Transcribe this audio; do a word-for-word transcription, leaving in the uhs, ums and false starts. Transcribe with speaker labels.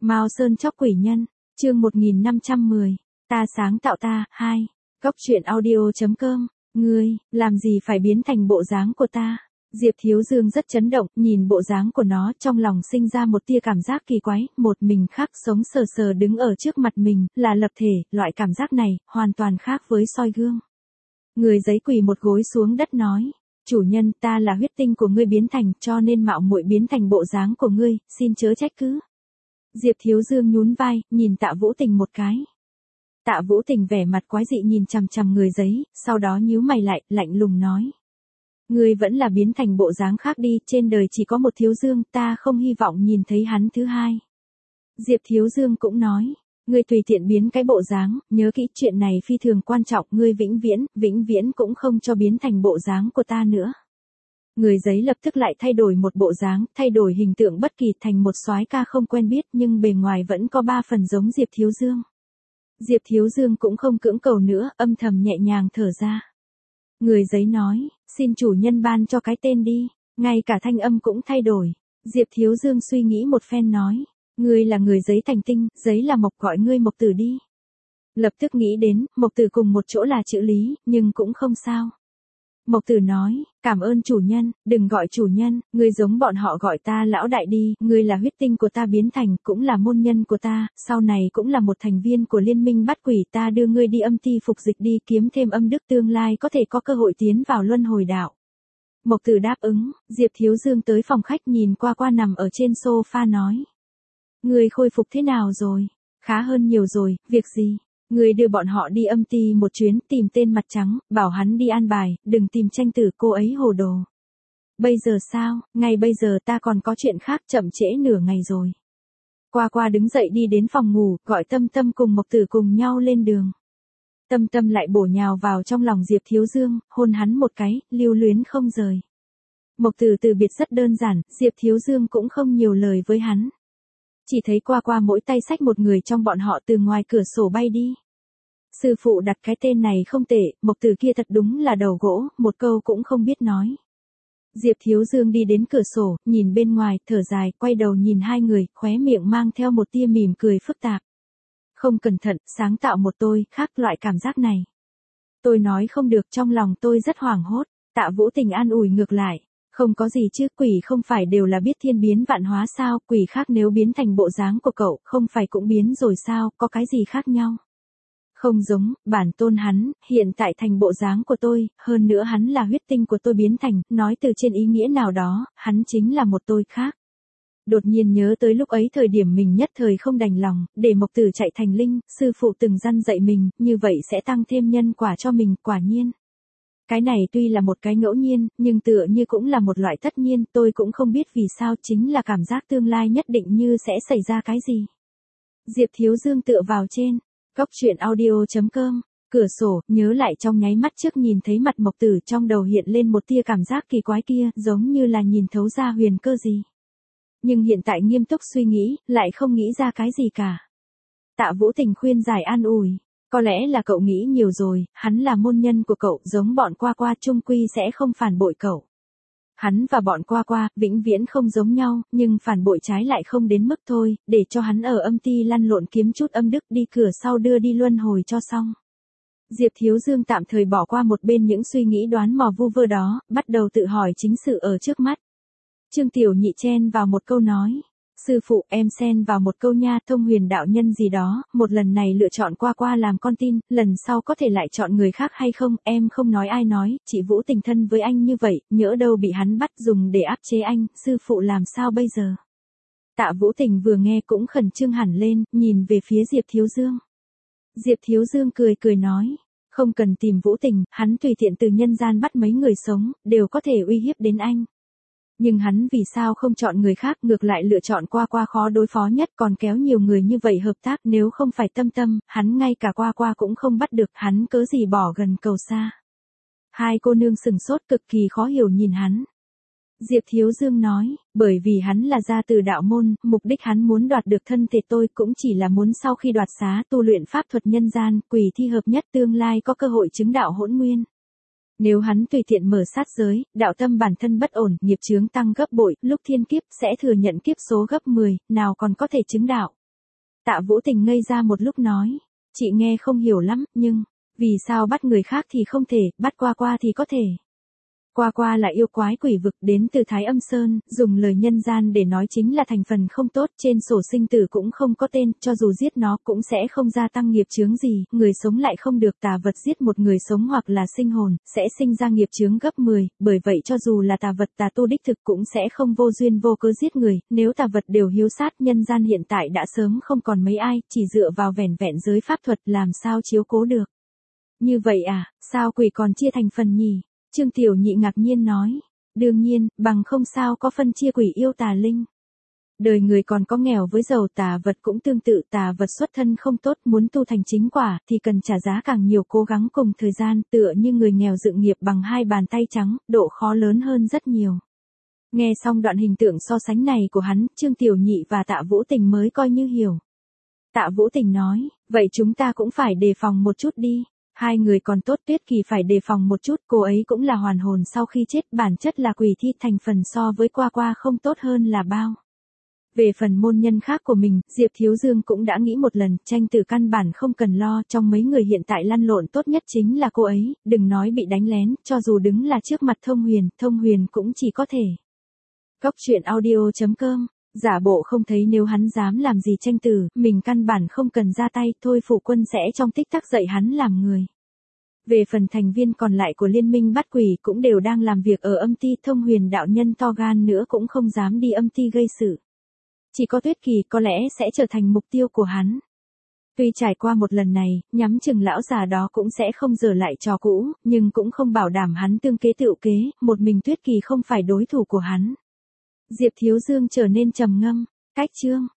Speaker 1: Mao Sơn chóc quỷ nhân, chương một nghìn năm trăm mười, ta sáng tạo ta, hai, Góc truyện audio chấm com, ngươi, làm gì phải biến thành bộ dáng của ta? Diệp Thiếu Dương rất chấn động, nhìn bộ dáng của nó trong lòng sinh ra một tia cảm giác kỳ quái, một mình khác sống sờ sờ đứng ở trước mặt mình, là lập thể, loại cảm giác này, hoàn toàn khác với soi gương. Người giấy quỳ một gối xuống đất nói, chủ nhân ta là huyết tinh của ngươi biến thành, cho nên mạo muội biến thành bộ dáng của ngươi, xin chớ trách cứ. Diệp Thiếu Dương nhún vai, nhìn Tạ Vũ Tình một cái. Tạ Vũ Tình vẻ mặt quái dị nhìn chằm chằm người giấy, sau đó nhíu mày lại, lạnh lùng nói. Ngươi vẫn là biến thành bộ dáng khác đi, trên đời chỉ có một Thiếu Dương, ta không hy vọng nhìn thấy hắn thứ hai. Diệp Thiếu Dương cũng nói, ngươi tùy tiện biến cái bộ dáng, nhớ kỹ chuyện này phi thường quan trọng, ngươi vĩnh viễn, vĩnh viễn cũng không cho biến thành bộ dáng của ta nữa. Người giấy lập tức lại thay đổi một bộ dáng, thay đổi hình tượng bất kỳ thành một soái ca không quen biết nhưng bề ngoài vẫn có ba phần giống Diệp Thiếu Dương. Diệp Thiếu Dương cũng không cưỡng cầu nữa, âm thầm nhẹ nhàng thở ra. Người giấy nói, xin chủ nhân ban cho cái tên đi, ngay cả thanh âm cũng thay đổi. Diệp Thiếu Dương suy nghĩ một phen nói, ngươi là người giấy thành tinh, giấy là mộc, gọi ngươi Mộc Tử đi. Lập tức nghĩ đến, Mộc Tử cùng một chỗ là chữ lý, nhưng cũng không sao. Mộc Tử nói, cảm ơn chủ nhân, đừng gọi chủ nhân, ngươi giống bọn họ gọi ta lão đại đi, ngươi là huyết tinh của ta biến thành, cũng là môn nhân của ta, sau này cũng là một thành viên của liên minh bắt quỷ, ta đưa ngươi đi âm ti phục dịch đi, kiếm thêm âm đức, tương lai có thể có cơ hội tiến vào luân hồi đạo. Mộc Tử đáp ứng, Diệp Thiếu Dương tới phòng khách nhìn qua qua nằm ở trên sofa nói. Ngươi khôi phục thế nào rồi? Khá hơn nhiều rồi, việc gì? Ngươi đưa bọn họ đi âm ti một chuyến, tìm tên mặt trắng, bảo hắn đi an bài, đừng tìm tranh tử, cô ấy hồ đồ. Bây giờ sao, ngay bây giờ ta còn có chuyện khác, chậm trễ nửa ngày rồi. Qua qua đứng dậy đi đến phòng ngủ, gọi Tâm Tâm cùng Mộc Tử cùng nhau lên đường. Tâm Tâm lại bổ nhào vào trong lòng Diệp Thiếu Dương, hôn hắn một cái, lưu luyến không rời. Mộc Tử từ biệt rất đơn giản, Diệp Thiếu Dương cũng không nhiều lời với hắn. Chỉ thấy qua qua mỗi tay xách một người trong bọn họ từ ngoài cửa sổ bay đi. Sư phụ đặt cái tên này không tệ, Mộc Tử kia thật đúng là đầu gỗ, một câu cũng không biết nói. Diệp Thiếu Dương đi đến cửa sổ, nhìn bên ngoài, thở dài, quay đầu nhìn hai người, khóe miệng mang theo một tia mỉm cười phức tạp. Không cẩn thận, sáng tạo một tôi, khác loại cảm giác này. Tôi nói không được, trong lòng tôi rất hoảng hốt, Tạ Vũ Tình an ủi ngược lại. Không có gì chứ, quỷ không phải đều là biết thiên biến vạn hóa sao, quỷ khác nếu biến thành bộ dáng của cậu, không phải cũng biến rồi sao, có cái gì khác nhau? Không giống, bản tôn hắn, hiện tại thành bộ dáng của tôi, hơn nữa hắn là huyết tinh của tôi biến thành, nói từ trên ý nghĩa nào đó, hắn chính là một tôi khác. Đột nhiên nhớ tới lúc ấy thời điểm mình nhất thời không đành lòng, để Mộc Tử chạy thành linh, sư phụ từng răn dạy mình, như vậy sẽ tăng thêm nhân quả cho mình, quả nhiên. Cái này tuy là một cái ngẫu nhiên, nhưng tựa như cũng là một loại tất nhiên, tôi cũng không biết vì sao, chính là cảm giác tương lai nhất định như sẽ xảy ra cái gì. Diệp Thiếu Dương tựa vào trên, góc truyện audio chấm com, cửa sổ, nhớ lại trong nháy mắt trước nhìn thấy mặt Mộc Tử trong đầu hiện lên một tia cảm giác kỳ quái kia, giống như là nhìn thấu ra huyền cơ gì. Nhưng hiện tại nghiêm túc suy nghĩ, lại không nghĩ ra cái gì cả. Tạ Vũ Tình khuyên giải an ủi. Có lẽ là cậu nghĩ nhiều rồi, hắn là môn nhân của cậu, giống bọn qua qua chung quy sẽ không phản bội cậu. Hắn và bọn qua qua, vĩnh viễn không giống nhau, nhưng phản bội trái lại không đến mức thôi, để cho hắn ở âm ti lăn lộn kiếm chút âm đức đi cửa sau đưa đi luân hồi cho xong. Diệp Thiếu Dương tạm thời bỏ qua một bên những suy nghĩ đoán mò vu vơ đó, bắt đầu tự hỏi chính sự ở trước mắt. Trương Tiểu Nhị chen vào một câu nói. Sư phụ, em xen vào một câu nha, thông huyền đạo nhân gì đó, một lần này lựa chọn qua qua làm con tin, lần sau có thể lại chọn người khác hay không, em không nói ai nói, chị Vũ Tình thân với anh như vậy, nhỡ đâu bị hắn bắt dùng để áp chế anh, sư phụ làm sao bây giờ? Tạ Vũ Tình vừa nghe cũng khẩn trương hẳn lên, nhìn về phía Diệp Thiếu Dương. Diệp Thiếu Dương cười cười nói, không cần tìm Vũ Tình, hắn tùy tiện từ nhân gian bắt mấy người sống, đều có thể uy hiếp đến anh. Nhưng hắn vì sao không chọn người khác, ngược lại lựa chọn qua qua khó đối phó nhất, còn kéo nhiều người như vậy hợp tác, nếu không phải Tâm Tâm, hắn ngay cả qua qua cũng không bắt được, hắn cớ gì bỏ gần cầu xa. Hai cô nương sừng sốt cực kỳ khó hiểu nhìn hắn. Diệp Thiếu Dương nói, bởi vì hắn là gia từ đạo môn, mục đích hắn muốn đoạt được thân thể tôi cũng chỉ là muốn sau khi đoạt xá tu luyện pháp thuật nhân gian, quỷ thi hợp nhất tương lai có cơ hội chứng đạo hỗn nguyên. Nếu hắn tùy tiện mở sát giới, đạo tâm bản thân bất ổn, nghiệp chướng tăng gấp bội, lúc thiên kiếp sẽ thừa nhận kiếp số gấp mười, nào còn có thể chứng đạo. Tạ Vũ Tình ngây ra một lúc nói, chị nghe không hiểu lắm, nhưng, vì sao bắt người khác thì không thể, bắt Qua Qua thì có thể. Qua Qua là yêu quái quỷ vực đến từ Thái Âm Sơn, dùng lời nhân gian để nói chính là thành phần không tốt, trên sổ sinh tử cũng không có tên, cho dù giết nó cũng sẽ không gia tăng nghiệp chướng gì, người sống lại không được, tà vật giết một người sống hoặc là sinh hồn, sẽ sinh ra nghiệp chướng gấp mười, bởi vậy cho dù là tà vật tà tu đích thực cũng sẽ không vô duyên vô cớ giết người, nếu tà vật đều hiếu sát, nhân gian hiện tại đã sớm không còn mấy ai, chỉ dựa vào vẻn vẹn giới pháp thuật làm sao chiếu cố được. Như vậy à, sao quỷ còn chia thành phần nhỉ? Trương Tiểu Nhị ngạc nhiên nói, đương nhiên, bằng không sao có phân chia quỷ yêu tà linh. Đời người còn có nghèo với giàu, tà vật cũng tương tự, tà vật xuất thân không tốt, muốn tu thành chính quả thì cần trả giá càng nhiều cố gắng cùng thời gian, tựa như người nghèo dựng nghiệp bằng hai bàn tay trắng, độ khó lớn hơn rất nhiều. Nghe xong đoạn hình tượng so sánh này của hắn, Trương Tiểu Nhị và Tạ Vũ Tình mới coi như hiểu. Tạ Vũ Tình nói, vậy chúng ta cũng phải đề phòng một chút đi. Hai người còn tốt, Tuyết Kỳ phải đề phòng một chút, cô ấy cũng là hoàn hồn sau khi chết, bản chất là quỷ thi, thành phần so với Qua Qua không tốt hơn là bao. Về phần môn nhân khác của mình, Diệp Thiếu Dương cũng đã nghĩ một lần, tranh tử căn bản không cần lo, trong mấy người hiện tại lăn lộn tốt nhất chính là cô ấy, đừng nói bị đánh lén, cho dù đứng là trước mặt Thông Huyền, Thông Huyền cũng chỉ có thể. Cốc truyện audio chấm com, giả bộ không thấy nếu hắn dám làm gì tranh tử, mình căn bản không cần ra tay, thôi phụ quân sẽ trong tích tắc dạy hắn làm người. Về phần thành viên còn lại của liên minh bắt quỷ cũng đều đang làm việc ở âm ty, Thông Huyền đạo nhân to gan nữa cũng không dám đi âm ty gây sự. Chỉ có Tuyết Kỳ có lẽ sẽ trở thành mục tiêu của hắn. Tuy trải qua một lần này, nhắm chừng lão già đó cũng sẽ không dở lại trò cũ, nhưng cũng không bảo đảm hắn tương kế tựu kế, một mình Tuyết Kỳ không phải đối thủ của hắn. Diệp Thiếu Dương trở nên trầm ngâm, cách chương.